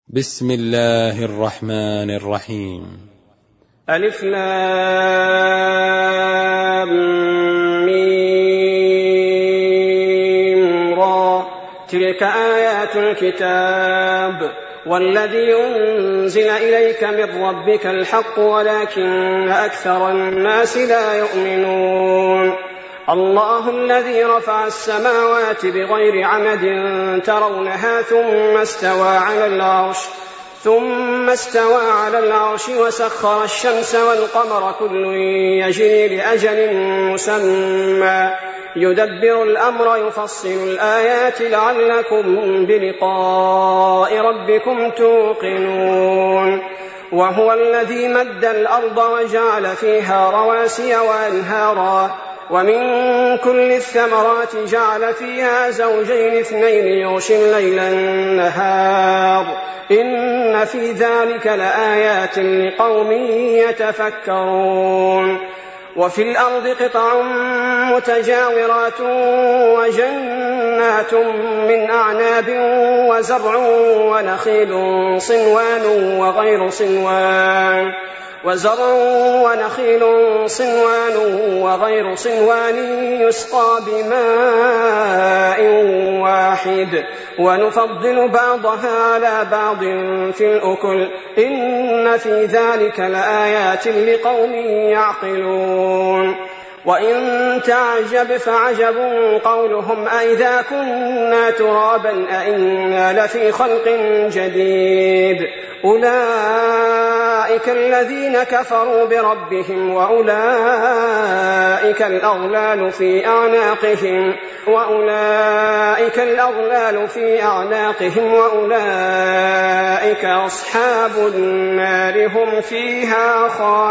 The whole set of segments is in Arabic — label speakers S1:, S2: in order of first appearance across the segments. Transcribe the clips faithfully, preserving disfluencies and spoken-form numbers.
S1: بسم الله الرحمن الرحيم.
S2: ألف لام ميم را، تلك آيات الكتاب والذي أنزل إليك من ربك الحق ولكن أكثر الناس لا يؤمنون. الله الذي رفع السماوات بغير عمد ترونها ثم استوى على العرش ثم استوى على العرش وسخر الشمس والقمر كل يجري لأجل مسمى يدبر الأمر يفصل الآيات لعلكم بلقاء ربكم توقنون. وهو الذي مد الأرض وجعل فيها رواسي وأنهارا ومن كل الثمرات جعل فيها زوجين اثنين يغشي الليل النهار إن في ذلك لآيات لقوم يتفكرون. وفي الأرض قطع متجاورات وجنات من أعناب وزرع ونخيل صنوان وغير صنوان وزرع ونخيل صنوان وغير صنوان يسقى بماء واحد ونفضل بعضها على بعض في الأكل إن في ذلك لآيات لقوم يعقلون. وإن تعجب فعجب قولهم أئذا كنا ترابا أئنا لفي خلق جديد أولئك الذين كفروا بربهم وأولئك الأغلال في أعناقهم وأولئك الأغلال في أعناقهم وأولئك أصحاب النار هم فيها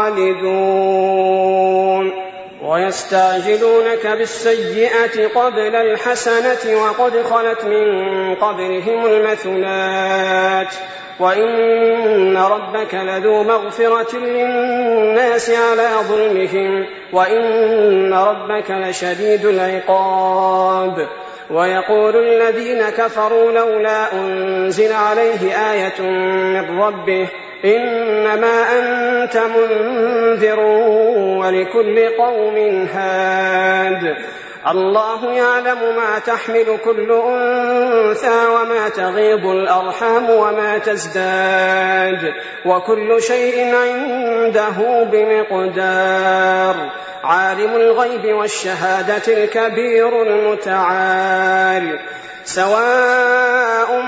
S2: خالدون. ويستعجلونك بالسيئة قبل الحسنة وقد خلت من قبلهم المثلات وإن ربك لذو مغفرة للناس على ظلمهم وإن ربك لشديد العقاب. ويقول الذين كفروا لولا أنزل عليه آية من ربه إنما أنت منذر ولكل قوم هاد. الله يعلم ما تحمل كل أنثى وما تغيض الأرحام وما تزداد وكل شيء عنده بمقدار. عالم الغيب والشهادة الكبير المتعال. سواء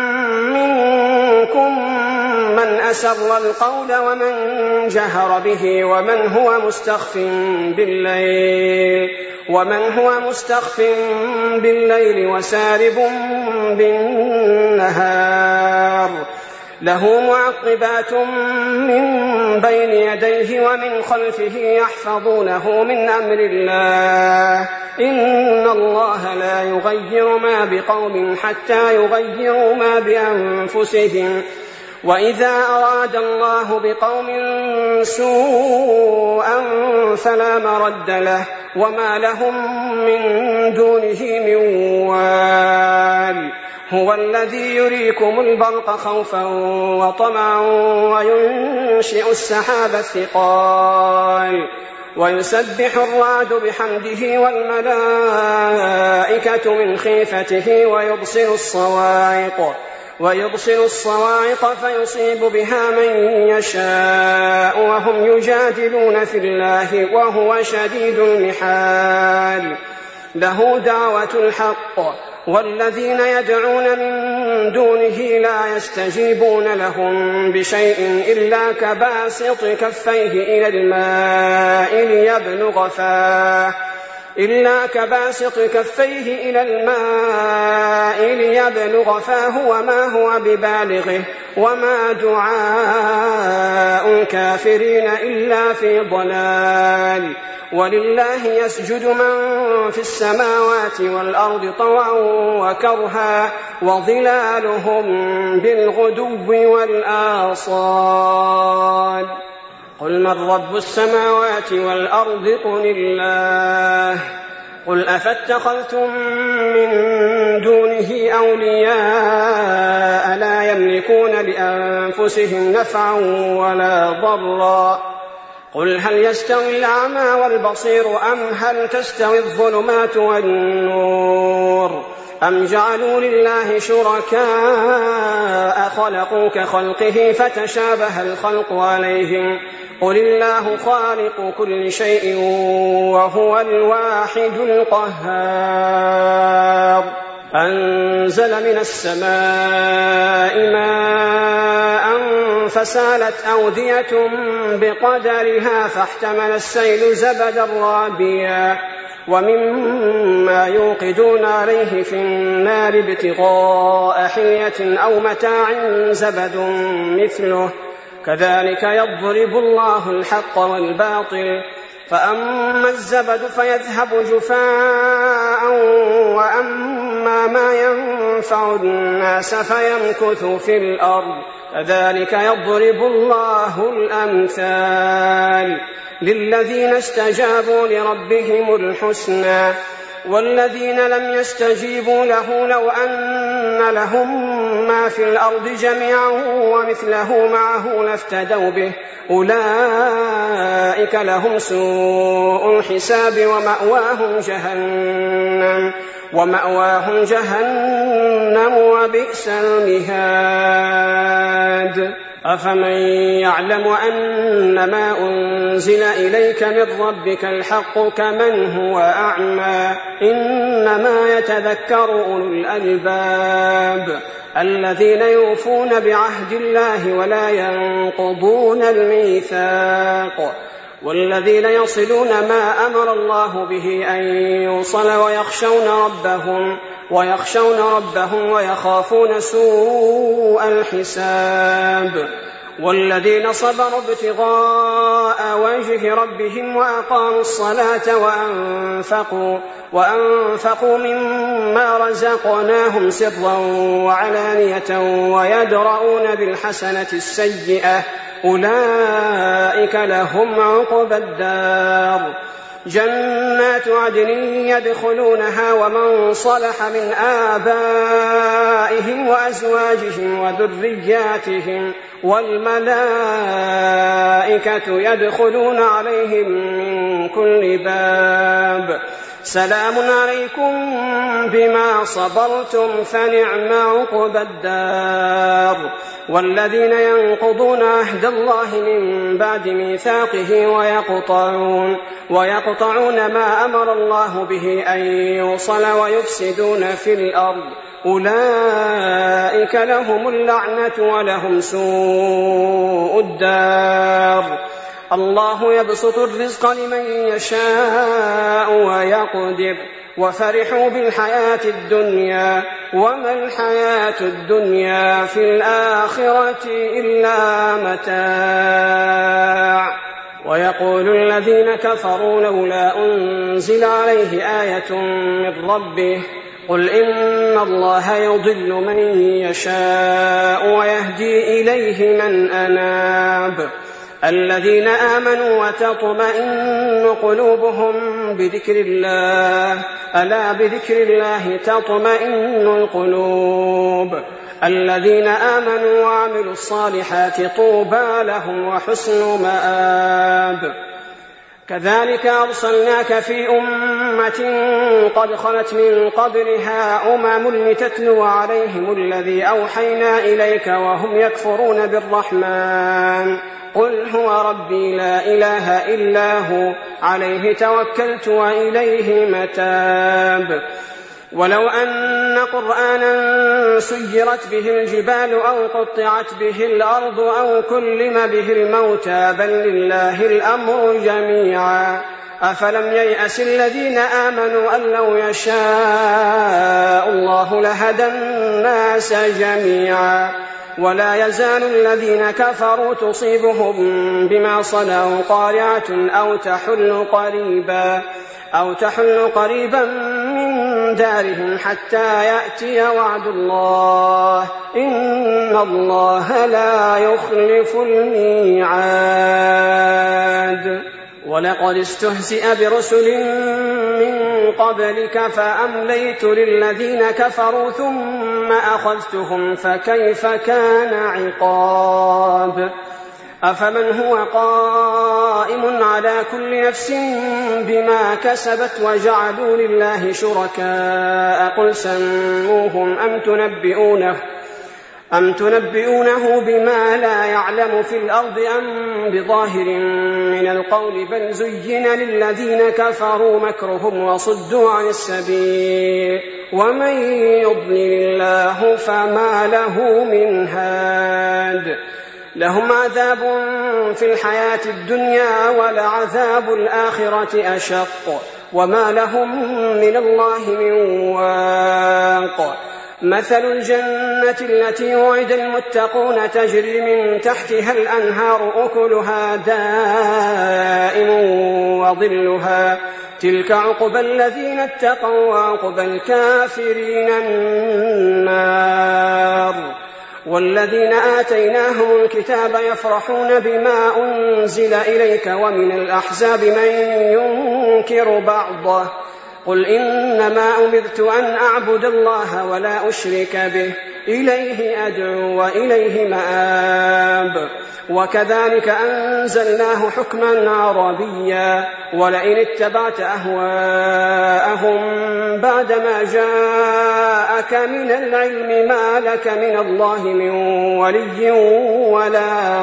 S2: منكم من أسر القول ومن جهر به ومن هو مستخف بالليل ومن هو مستخف بالليل وسارب بالنهار. له معقبات من بين يديه ومن خلفه يحفظونه من أمر الله إن الله لا يغير ما بقوم حتى يغيروا ما بأنفسهم وإذا أراد الله بقوم سوءا فلا مرد له وما لهم من دونه من وال. هو الذي يريكم البرق خوفا وطمعا وينشئ السحاب الثقال ويسبح الرعد بحمده والملائكة من خيفته ويبصر الصواعق ويبصر الصواعق فيصيب بها من يشاء وهم يجادلون في الله وهو شديد المحال. له دعوة الحق والذين يدعون من دونه لا يستجيبون لهم بشيء إلا كباسط كفيه إلى الماء ليبلغ فاه إلا كباسط كفيه إلى الماء ليبلغ فاه وما هو ببالغه وما دعاء الكافرين إلا في ضلال. ولله يسجد من في السماوات والأرض طوعا وكرها وظلالهم بالغدو والآصال. قل من رب السماوات والأرض قل الله قل أفاتخذتم من دونه أولياء لا يملكون لأنفسهم نفعا ولا ضرا قل هل يستوي الأعمى والبصير أم هل تستوي الظلمات والنور أم جعلوا لله شركاء خلقوا كخلقه فتشابه الخلق عليهم قل الله خالق كل شيء وهو الواحد القهار أنزل من السماء ماء فسالت أودية بقدرها فاحتمل السيل زبدا رابيا ومما يوقدون عليه في النار ابتغاء حلية أو متاع زبد مثله كذلك يضرب الله الحق والباطل فأما الزبد فيذهب جفاء وأما ما ينفع الناس فيمكث في الأرض كذلك يضرب الله الأمثال للذين استجابوا لربهم الحسنى والذين لم يستجيبوا له لو أن لهم ما في الأرض جميعا ومثله معه لافتدوا به أولئك لهم سوء الحساب ومأواهم جهنم ومأواهم جهنم وبئس المهاد أفمن يعلم أن ما أنزل إليك من ربك الحق كمن هو أعمى إنما يتذكر أولو الألباب الذين يوفون بعهد الله ولا ينقضون الميثاق والذين يصلون ما أمر الله به أن يوصل ويخشون ربهم ويخشون ربهم ويخافون سوء الحساب والذين صبروا ابتغاء وجه ربهم وأقاموا الصلاة وأنفقوا, وأنفقوا مما رزقناهم سرا وعلانية ويدرؤون بالحسنة السيئة أولئك لهم عقبى الدار جنات عدن يدخلونها ومن صلح من آبائهم وأزواجهم وذرياتهم والملائكة يدخلون عليهم من كل باب سلام عليكم بما صبرتم فنعم عقبى الدار والذين ينقضون عهد الله من بعد ميثاقه ويقطعون, ويقطعون ما أمر الله به أن يوصل ويفسدون في الأرض أولئك لهم اللعنة ولهم سوء الدار الله يبسط الرزق لمن يشاء ويقدر وفرحوا بالحياة الدنيا وما الحياة الدنيا في الآخرة إلا متاع ويقول الذين كفروا لولا أنزل عليه آية من ربه قل إن الله يضل من يشاء ويهدي إليه من أناب الذين آمنوا وتطمئن قلوبهم بذكر الله ألا بذكر الله تطمئن القلوب الذين آمنوا وعملوا الصالحات طوبى لهم وحسن مآب كذلك أرسلناك في أمة قد خلت من قبلها أمم لتتلو عليهم الذي أوحينا إليك وهم يكفرون بالرحمن قل هو ربي لا إله إلا هو عليه توكلت وإليه متاب ولو أن قرآنا سيرت به الجبال أو قطعت به الأرض أو كلم به الموتى بل لله الأمر جميعا أفلم ييأس الذين آمنوا أن لو يشاء الله لهدى الناس جميعا ولا يزال الذين كفروا تصيبهم بما صنعوا قارعة أو تحل قريبا أو تحل قريبا من دارهم حتى يأتي وعد الله إن الله لا يخلف الميعاد ولقد استهزئ برسل من قبلك فأمليت للذين كفروا ثم أخذتهم فكيف كان عقاب أفمن هو قائم على كل نفس بما كسبت وجعلوا لله شركاء قل سموهم أم تنبئونه أم تنبئونه بما لا يعلم في الأرض أم بظاهر من القول بل زين للذين كفروا مكرهم وصدوا عن السبيل ومن يضلل الله فما له من هاد لهم عذاب في الحياة الدنيا ولعذاب الآخرة أشق وما لهم من الله من واق مثل الجنة التي وعد المتقون تجري من تحتها الأنهار أكلها دائم وظلها تلك عقبى الذين اتقوا وعقبى الكافرين النار والذين آتيناهم الكتاب يفرحون بما أنزل إليك ومن الأحزاب من ينكر بعضه قل إنما أمرت أن أعبد الله ولا أشرك به إليه أدعو وإليه مآب وكذلك أنزلناه حكما عربيا ولئن اتبعت أهواءهم بعدما جاءك من العلم ما لك من الله من ولي ولا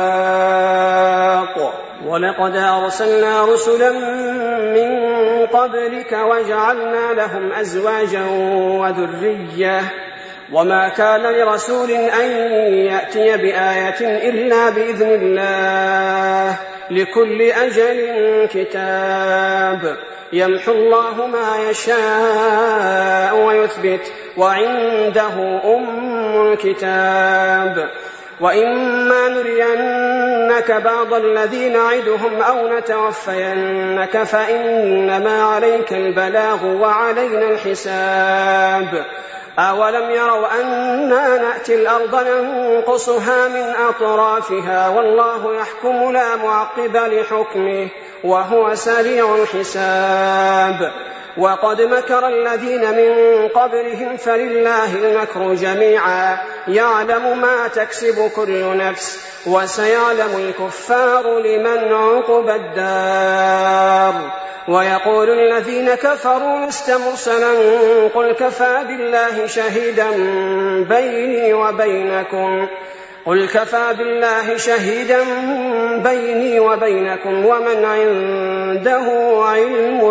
S2: واق ولقد أرسلنا رسلا من قبلك وجعلنا لهم أزواجا وذرية وما كان لرسول أن يأتي بآية إلا بإذن الله لكل أجل كتاب يمحو الله ما يشاء ويثبت وعنده أم الكتاب وإما نرينك بعض الذي نعدهم أو نتوفينك فإنما عليك البلاغ وعلينا الحساب أولم يروا أنا نأتي الأرض ننقصها من أطرافها والله يحكم لا معقب لحكمه وهو سريع الحساب وقد مكر الذين من قبلهم فلله المكر جميعا يعلم ما تكسب كل نفس وسيعلم الكفار لمن عقبى الدار ويقول الذين كفروا لست مرسلا قل كفى بالله شهيدا بيني وبينكم قل كفى بالله شهيدا بيني وبينكم ومن عنده علم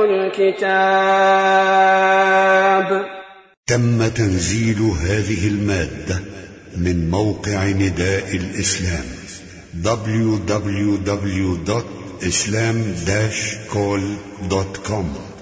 S2: الكتاب.
S3: تم تنزيل هذه المادة من موقع نداء الإسلام دبليو دبليو دبليو دوت إسلام داش كول دوت كوم.